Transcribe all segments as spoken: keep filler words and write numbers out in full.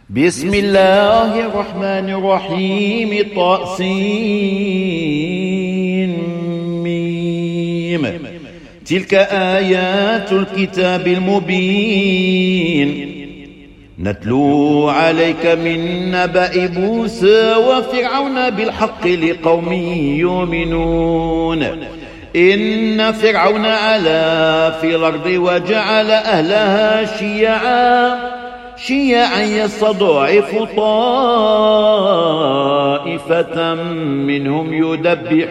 بسم الله الرحمن الرحيم. طاسين ميم. تلك آيات الكتاب المبين نتلو عليك من نبأ موسى وفرعون بالحق لقوم يؤمنون. إن فرعون علا في الأرض وجعل أهلها شيعا شيعا يستضعف طائفة منهم يذبح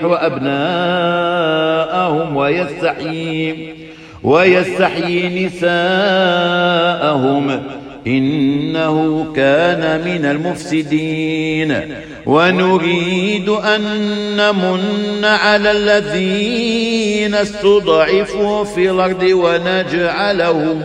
أبناءهم ويستحيي ويستحيي نساءهم إنه كان من المفسدين. ونريد أن نمن على الذين استضعفوا في الأرض ونجعلهم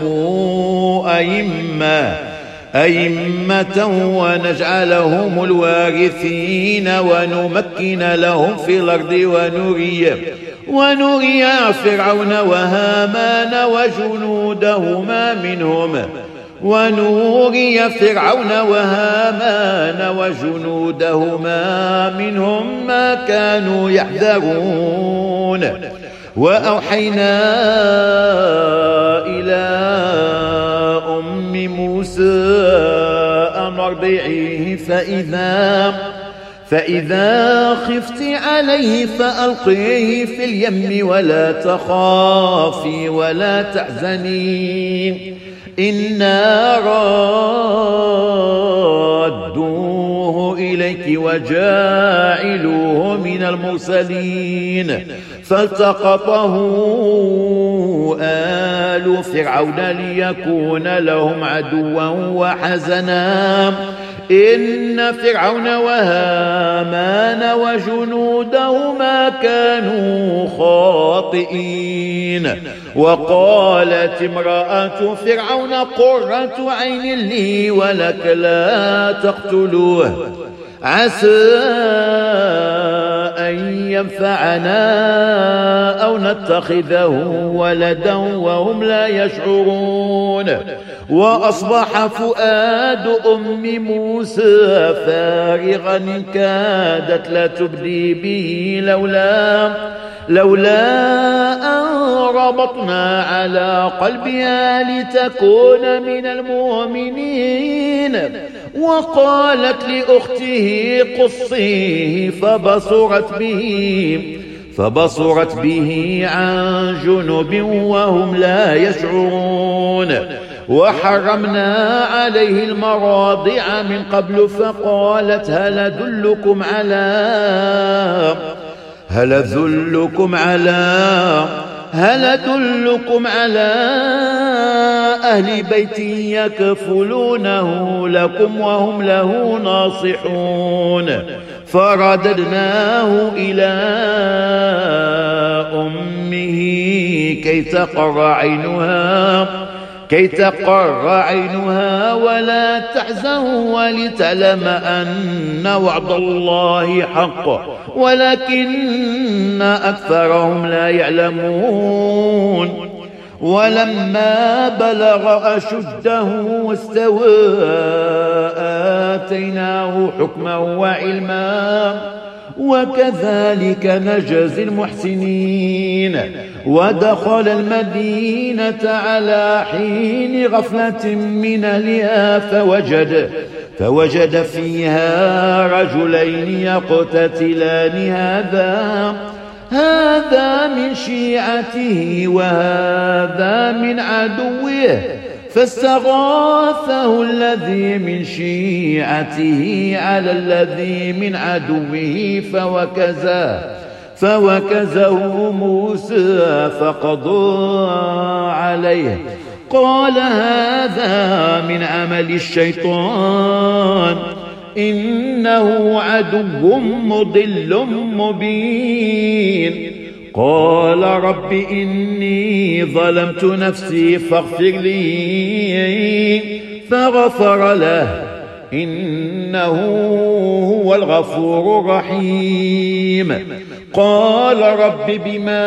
أئمة أئمة ونجعلهم الوارثين ونمكن لهم في الأرض ونري ونري فرعون وهامان وجنودهما منهم ونوري فرعون وهامان وجنودهما منهم ما كانوا يحذرون. وأوحينا إلى أم موسى أن أرضعيه فإذا فإذا خفت عليه فألقيه في اليم ولا تخافي ولا تحزني إنا رادوه إليك وجاعلوه من المرسلين. فالتقطه آل فرعون ليكون لهم عدوا وحزنا إن فرعون وهامان وجنودهما كانوا خاطئين. وقالت امرأة فرعون قرة عين لي ولك لا تقتلوه عسى أن ينفعنا أو نتخذه ولدا وهم لا يشعرون. وأصبح فؤاد أم موسى فارغا إن كادت لتبدي به لولا لولا أن ربطنا على قلبها لتكون من المؤمنين. وقالت لأخته قصيه فبصرت به فبصرت به عن جنب وهم لا يشعرون. وحرمنا عليه المراضع من قبل فقالت هل أدلكم على هل أدلكم على هل أدلكم على أهل بيت يكفلونه لكم وهم له ناصحون. فرددناه إلى أمه كي تقر عينها كي تقر عينها ولا تحزن ولتعلم أن وعد الله حق ولكن أكثرهم لا يعلمون. ولما بلغ أشده واستوى آتيناه حكما وعلما وكذلك نجزي المحسنين. ودخل المدينة على حين غفلة من أهلها فوجد فوجد فيها رجلين يقتتلان هذا هذا من شيعته وهذا من عدوه فاستغاثه الذي من شيعته على الذي من عدوه فوكزه فوكزه موسى فقضى عليه قال هذا من عمل الشيطان إنه عدو مضل مبين. قال رب إني ظلمت نفسي فاغفر لي فغفر له إنه هو الغفور الرحيم. قال رب بما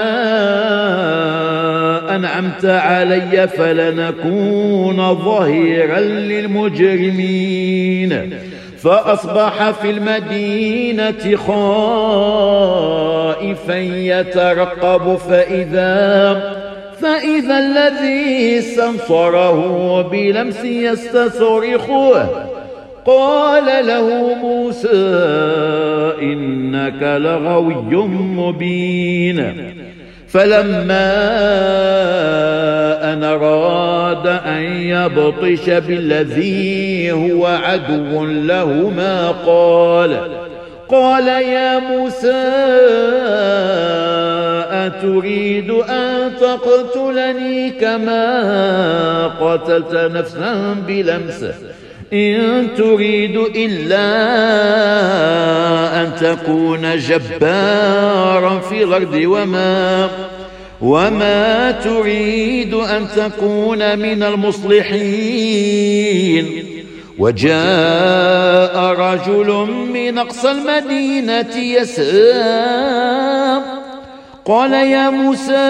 أنعمت علي فلنكون ظهيرا للمجرمين. فأصبح في المدينة خائفا يترقب فإذا فإذا الذي استنصره بلمس يستصرخه. قال له موسى إنك لغوي مبين. فلما أن أراد أن يبطش بالذي هو عدو لهما قال قال يا موسى أتريد أن تقتلني كما قتلت نفسا بلمس إن تريد إلا أن تكون جبارا في الأرض وما وما تريد أن تكون من المصلحين. وجاء رجل من أقصى المدينة يسعى قال يا موسى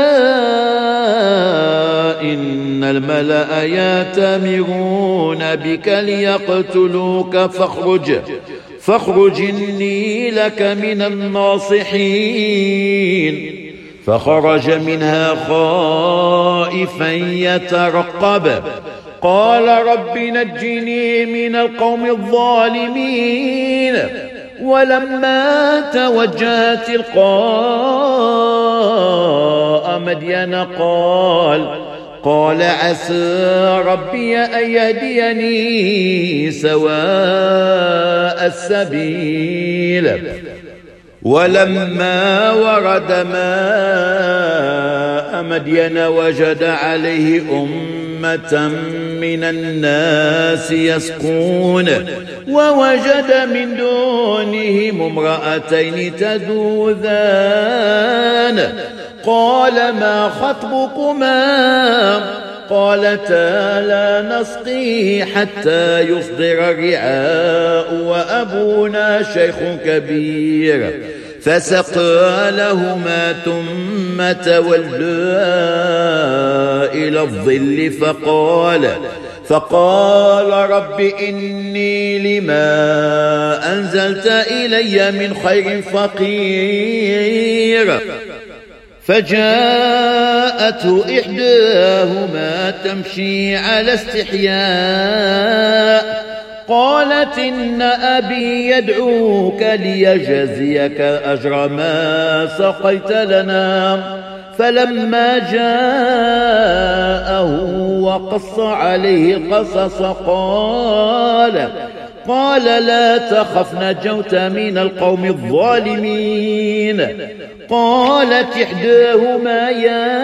إن الملأ يأتمرون بك ليقتلوك فاخرج فاخرج إني لك من الناصحين. فخرج منها خائفا يترقب قال رب نجني من القوم الظالمين. ولما توجه تلقاء مدين قال قال عسى ربي أن يهديني سواء السبيل. ولما ورد ماء مدين وجد عليه أمة من الناس يسقون ووجد من دونهم امرأتين تذودان قال ما خطبكما قالتا لا نسقي حتى يصدر الرعاء وأبونا شيخ كبير. فسقى لهما ثم تولى إلى الظل فقال فقال رب إني لما أنزلت إلي من خير فقير. فجاءته إحداهما تمشي على استحياء قالت إن أبي يدعوك ليجزيك أجر ما سقيت لنا. فلما جاءه وقص عليه القصص قال قال لا تخف نجوت من القوم الظالمين. قالت إحداهما يا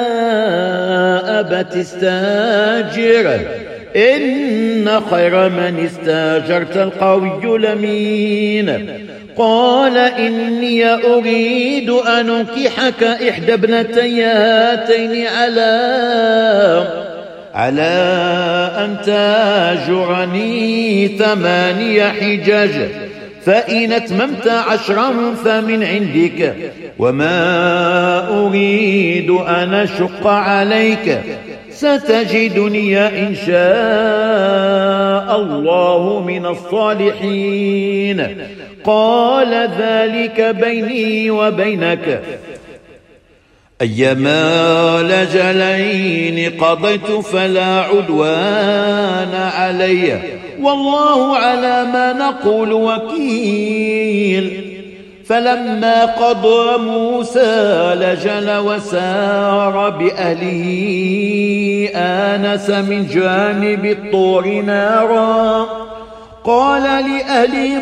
أبت استاجره إن خير من استاجرت القوي الأمين. قال إني أريد أن أنكحك إحدى ابنتي هاتين على على أن تاجرني ثماني حجج فإن أتممت عشرا فمن عندك وما أريد أن أشق عليك ستجدني إن شاء الله من الصالحين. قال ذلك بيني وبينك أيما لجلين قضيت فلا عدوان علي والله على ما نقول وكيل. فلما قضى موسى لجل وسار بأهله آنس من جانب الطور نارا قال لأهلهم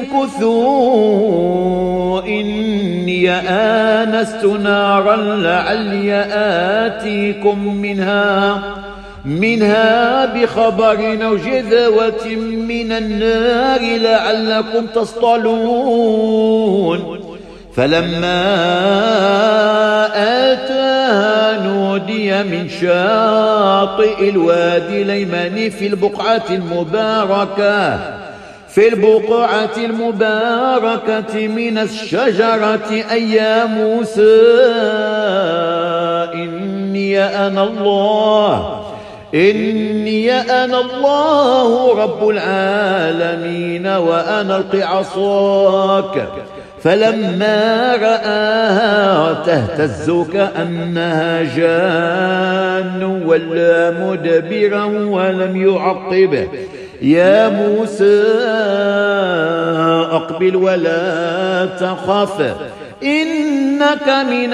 كثوا إني آنست نارا لعلي آتيكم منها منها بخبر أو جذوة من النار لعلكم تصطلون. فلما آتاها نودي من شاطئ الوادي الأيمن في البقعة المباركة في البقعة المباركة من الشجرة أي يا موسى إني أنا الله إني أنا الله رب العالمين وأن ألق عصاك. فلما رآها تهتز كأنها جان ولا مدبرا ولم يعقبه يا موسى أقبل ولا تخف إنك من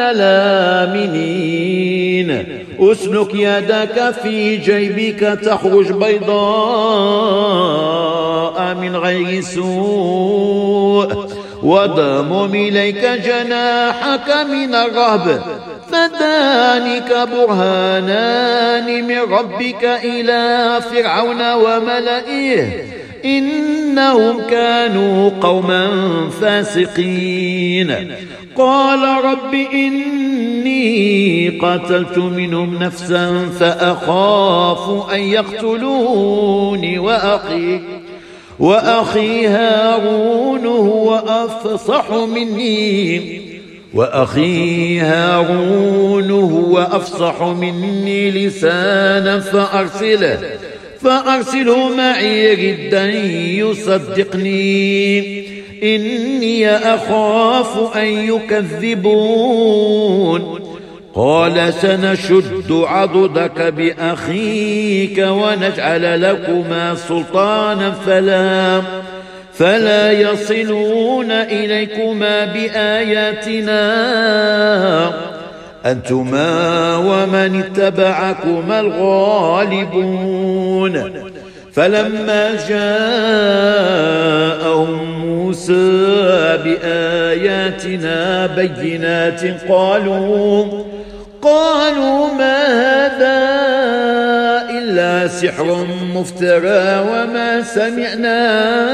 الآمنين. أسلك يدك في جيبك تخرج بيضاء من غير سوء وضمم إليك جناحك من الرهب فذلك برهانان من ربك إلى فرعون وملئه إنهم كانوا قوما فاسقين. قال رب إني قتلت منهم نفسا فأخاف أن يقتلوني وأخي وأخي هارون هو أفصح مني وأخي هارون هو أفصح مني لسانا فأرسله فأرسله معي ردا يصدقني إني أخاف أن يكذبون. قال سنشد عضدك بأخيك ونجعل لكما سلطانا فلا فلا يصلون إليكما بآياتنا أنتما ومن اتبعكما الغالبون. فلما جاءهم موسى بآياتنا بينات قالوا قالوا ما هذا إلا سحر مفترى وما سمعنا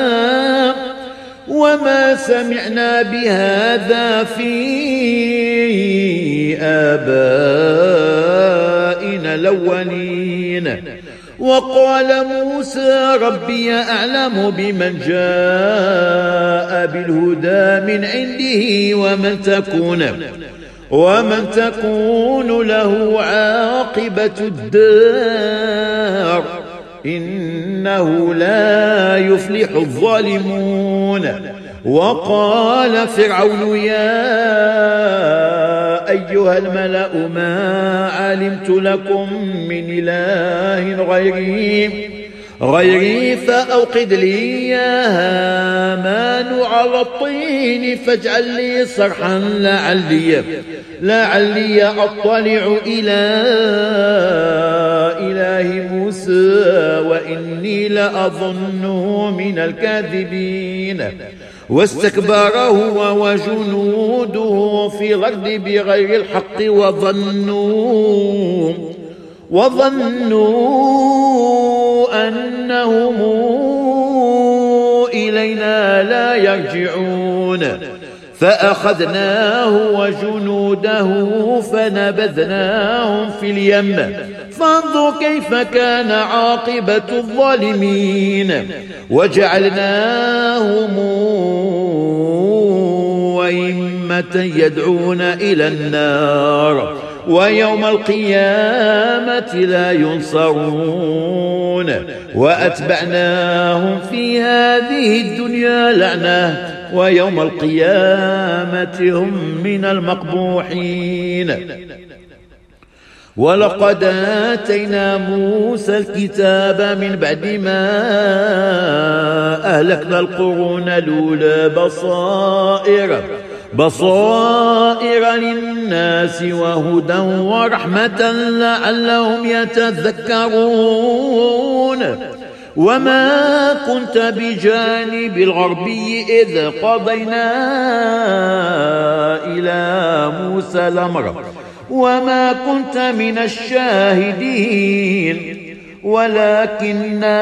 وما سمعنا بهذا في آبائنا الأولين. وقال موسى ربي أعلم بمن جاء بالهدى من عنده ومن تكون ومن تكون له عاقبة الدار إنه لا يفلح الظالمون. وقال فرعون يا أيها الملأ ما علمت لكم من إله غيري غيري فأوقد لي يا هامان على الطين فاجعل لي صرحا لعلي لعلي أطلع إلى إله موسى وإني لأظنه من الكاذبين. واستكبر هو وجنوده في الأرض بغير الحق وظنوا وظنوا أنهم إلينا لا يرجعون. فأخذناه وجنوده فنبذناهم في اليم فانظر كيف كان عاقبة الظالمين. وجعلناهم أئمة يدعون إلى النار ويوم القيامة لا ينصرون. وأتبعناهم في هذه الدنيا لعنة ويوم القيامة هم من المقبوحين. ولقد آتينا موسى الكتاب من بعد ما أهلكنا القرون الأولى بصائر بصائر للناس وهدى ورحمة لعلهم يتذكرون. وما كنت بجانب الغربي إذ قضينا إلى موسى الأمر وما كنت من الشاهدين ولكننا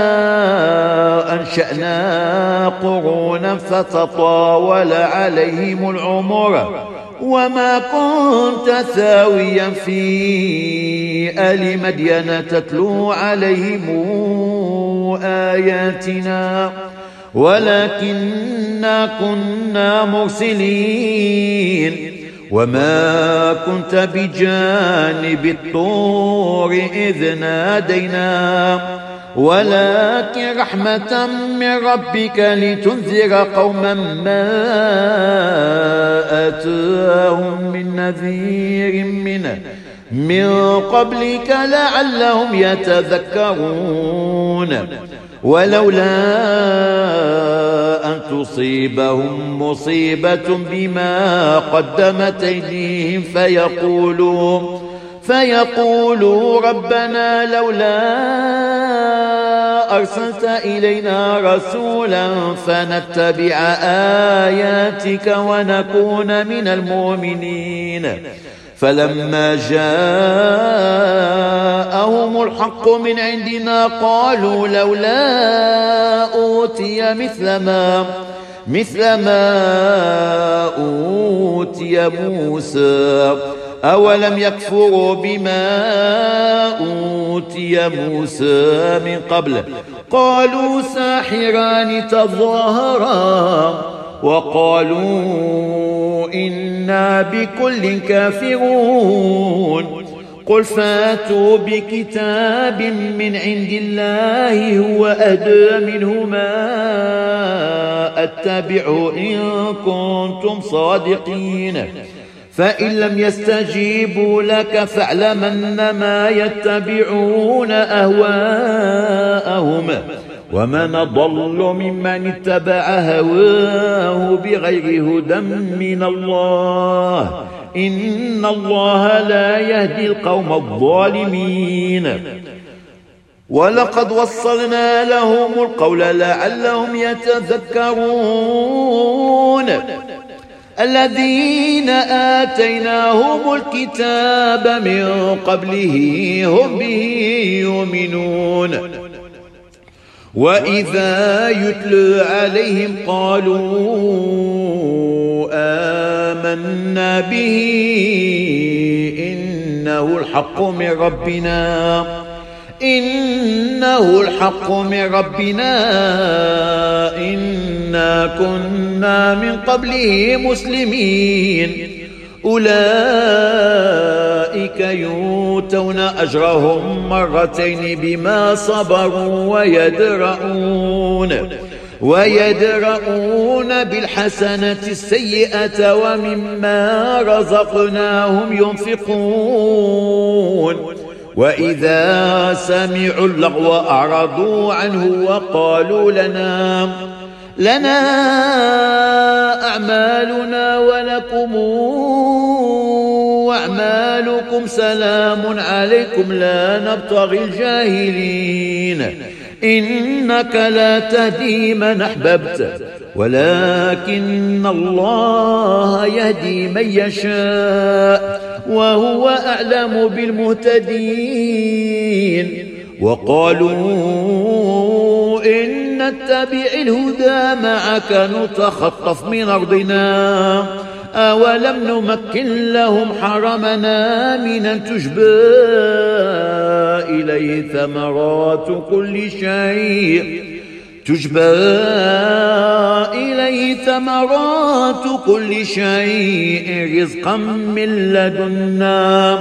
أنشأنا قرونا فتطاول عليهم العمر وما كنت ثاويا في آل مدين تتلو عليهم آياتنا ولكننا كنا مرسلين وما كنت بجانب الطور إذ نادينا ولكن رحمة من ربك لتنذر قوما ما أتاهم من نذير منه من قبلك لعلهم يتذكرون ولولا أن تصيبهم مصيبة بما قدمت أيديهم فيقولوا فيقولوا ربنا لولا أرسلت إلينا رسولا فنتبع آياتك ونكون من المؤمنين فلما جاءهم الحق من عندنا قالوا لولا أوتي مثل ما مثل ما أوتي موسى أولم يكفروا بما أوتي موسى من قبل قالوا ساحران تظاهرا وقالوا إنا بكل كافرون قل فاتوا بكتاب من عند الله هو أهدى منهما أتبع إن كنتم صادقين فإن لم يستجيبوا لك فاعلم أنما يتبعون أهواءهم ومن ضل ممن اتبع هواه بغير هدى من الله إن الله لا يهدي القوم الظالمين ولقد وصلنا لهم القول لعلهم يتذكرون الذين آتيناهم الكتاب من قبله هم به يؤمنون وإذا يتلى عليهم قالوا آمنا به إنه الحق من ربنا إنه الحق من ربنا إنا كنا من قبله مسلمين أولئك يؤتون أجرهم مرتين بما صبروا ويدرؤون ويدرؤون بالحسنة السيئة ومما رزقناهم ينفقون وإذا سمعوا اللغو أعرضوا عنه وقالوا لنا لنا أعمالنا ولكم أعمالكم سلام عليكم لا نبتغي الجاهلين إنك لا تهدي من أحببت ولكن الله يهدي من يشاء وهو أعلم بالمهتدين وقالوا إن نتبع الهدى معك نتخطف من أرضنا أولم نمكن لهم حرمنا من أن تجبى إليه ثمرات كل شيء تجبى إليه ثمرات كل شيء رزقا من لدنا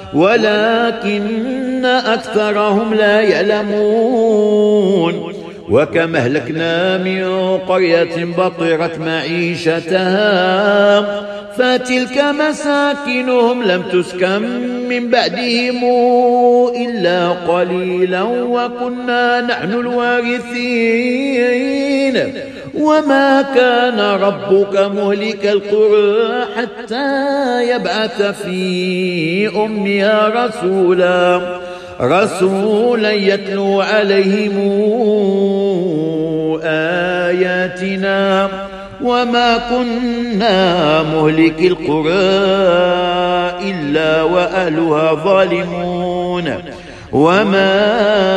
ولكن أكثرهم لا يعلمون وكم أهلكنا من قرية بطرت معيشتها فتلك مساكنهم لم تسكن من بعدهم إلا قليلا وكنا نحن الوارثين وما كان ربك مهلك القرى حتى يبعث في أمها رسولا رسولا يتلو عليهم آياتنا وما كنا مهلك القرى إلا وأهلها ظالمون وما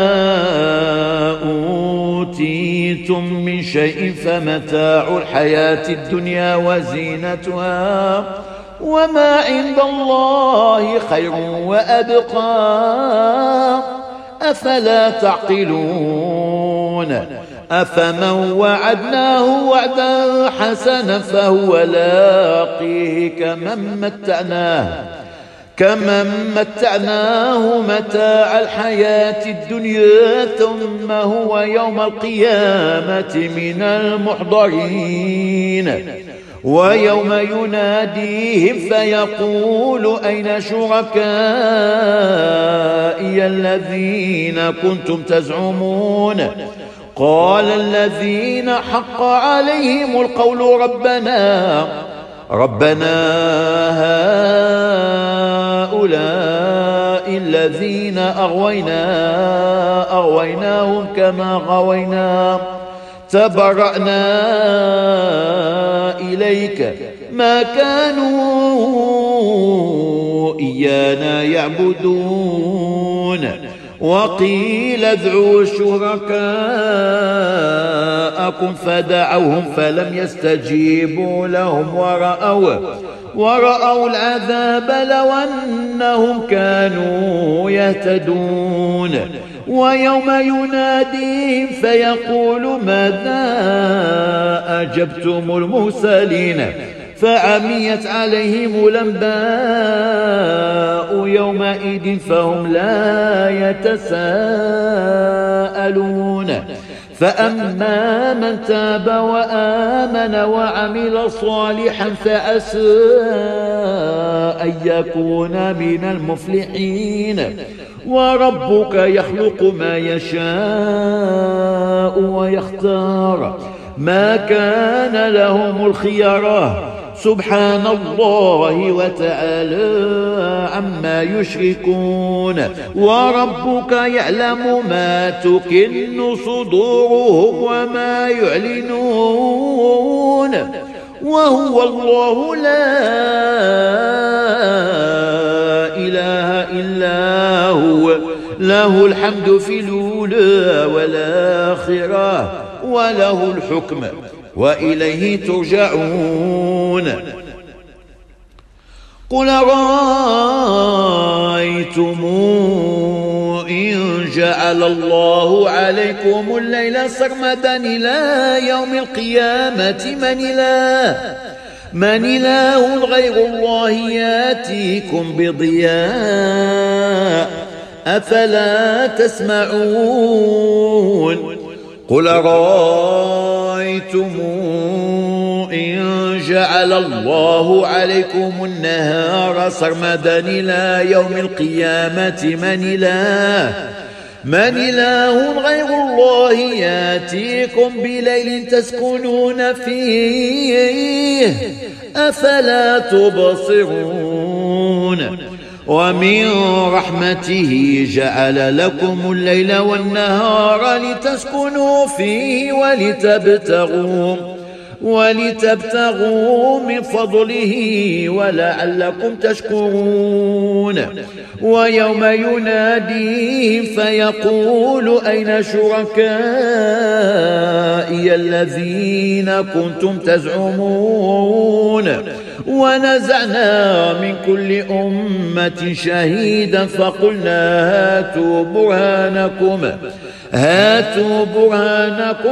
أوتيتم من شيء فمتاع الحياة الدنيا وزينتها وما عند الله خير وأبقى أفلا تعقلون أفمن وعدناه وعدا حسنا فهو لاقيه كمن متعناه كمن متعناه متاع الحياة الدنيا ثم هو يوم القيامة من المحضرين ويوم يناديهم فيقول أين شركائي الذين كنتم تزعمون قال الذين حق عليهم القول ربنا ربنا هؤلاء الذين أغوينا أغويناهم كما غوينا تبرأنا إليك ما كانوا إيانا يعبدون وقيل ادعوا شركاءكم فدعوهم فلم يستجيبوا لهم ورأوا ورأوا العذاب لو أنهم كانوا يهتدون ويوم يناديهم فيقول ماذا أجبتم المرسلين فعميت عليهم الأنباء يومئذ فهم لا يتساءلون فأما من تاب وآمن وعمل صالحا فعسى أن يكون من المفلحين وربك يخلق ما يشاء ويختار ما كان لهم الخيرة سبحان الله وتعالى عما يشركون وربك يعلم ما تكن صدورهم وما يعلنون وهو الله لا إله إلا هو له الحمد في الأولى والآخرة وله الحكم وإليه ترجعون قل رأيتم إن جعل الله عليكم الليل سرمدا إلى يوم القيامة من إله من إله غير الله ياتيكم بضياء أفلا تسمعون قل رأيتم إن جعل الله عليكم النهار سرمدا إلى يوم القيامة من إله من إله غير الله ياتيكم بليل تسكنون فيه أفلا تبصرون ومن رحمته جعل لكم الليل والنهار لتسكنوا فيه ولتبتغوا ولتبتغوا من فضله ولعلكم تشكرون ويوم يناديهم فيقول أين شركائي الذين كنتم تزعمون ونزعنا من كل أمة شهيدا فقلنا هاتوا برهانكم هاتوا برهانكم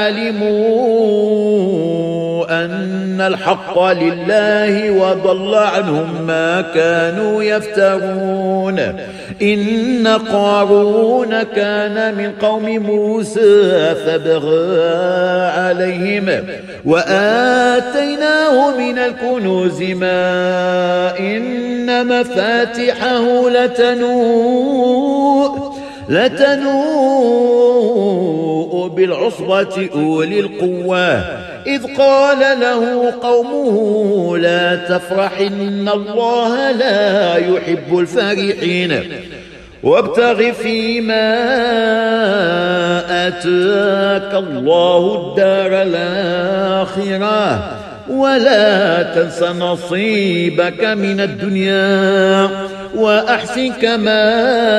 فعلموا أن الحق لله وضل عنهم ما كانوا يفترون إن قارون كان من قوم موسى فبغى عليهم وآتيناه من الكنوز ما إن مفاتحه لتنوء لتنوء بالعصبة أولي القوة إذ قال له قومه لا تفرح إن الله لا يحب الفرحين وابتغ فيما آتاك الله الدار الآخرة ولا تنس نصيبك من الدنيا وأحسن كما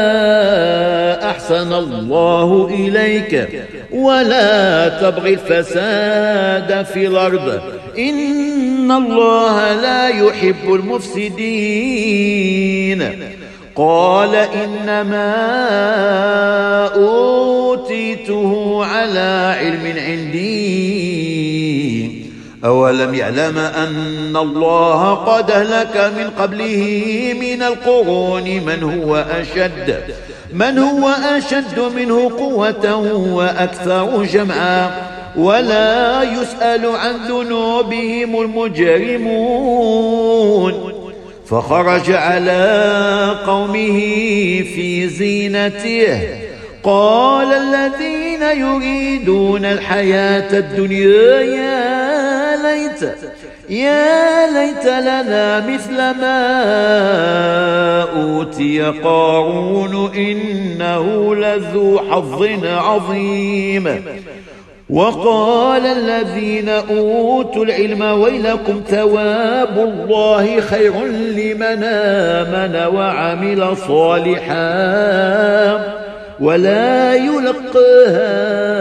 أحسن الله إليك ولا تبغ الفساد في الأرض إن الله لا يحب المفسدين قال إنما أوتيته على علم عندي أولم يعلم أن الله قد أهلك من قبله من القرون من هو أشد من هو أشد منه قوة وأكثر جمعا ولا يسأل عن ذنوبهم المجرمون. فخرج على قومه في زينته قال الذين يريدون الحياة الدنيا يا ليت يا ليت لنا مثل ما أوتي قارون إنه لذو حظ عظيم. وقال الذين أوتوا العلم ويلكم ثواب الله خير لمن آمن وعمل صالحا ولا يلقاها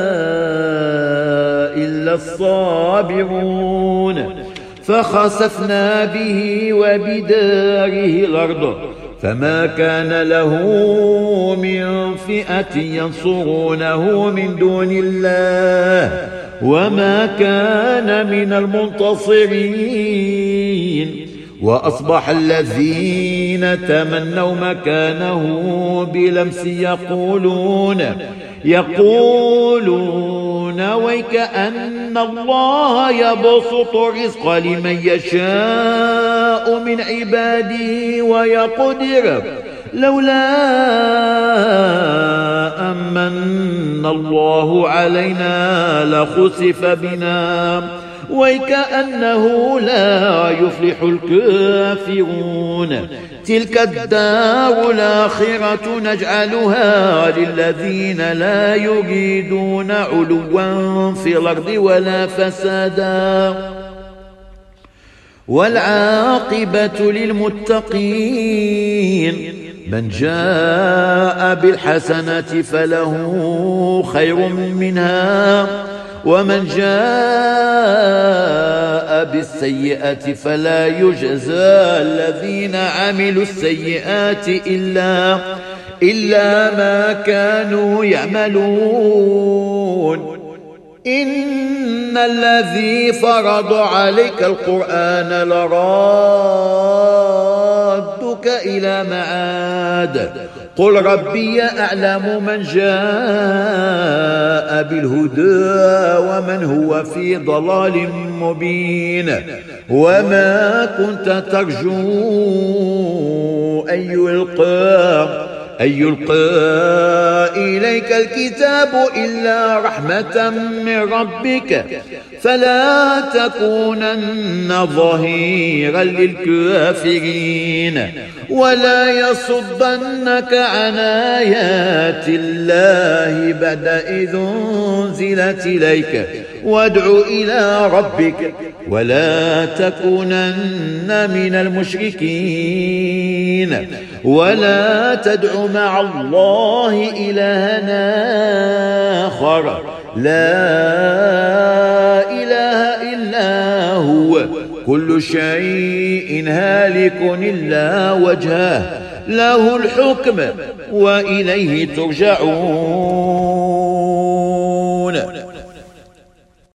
إلا الصابرون. فخسفنا به وبداره الأرض فما كان له من فئة ينصرونه من دون الله وما كان من المنتصرين. وأصبح الذين تمنوا مكانه بلمس يقولون يقولون ويكأن الله يبسط الرزق لمن يشاء من عباده ويقدر لولا أمن الله علينا لخسف بنا ويكأنه لا يفلح الكافرون. تلك الدار الآخرة نجعلها للذين لا يريدون علوا في الأرض ولا فسادا والعاقبة للمتقين. من جاء بالحسنة فله خير منها ومن جاء بالسيئة فلا يجزى الذين عملوا السيئات إلا إلا ما كانوا يعملون. إن الذي فرض عليك القرآن لرادك إلى معاد قل ربي أعلم من جاء بالهدى ومن هو في ضلال مبين. وما كنت ترجو أن يلقى أن يلقى إليك الكتاب إلا رحمة من ربك فلا تكونن ظهيرا للكافرين ولا يصدنك عن آيات الله بعد إذ أنزلت إليك وادع إلى ربك ولا تكونن من المشركين ولا تدع مع الله إلهنا آخر لا إله إلا هو كل شيء هالك إلا وجهه له الحكم وإليه ترجعون.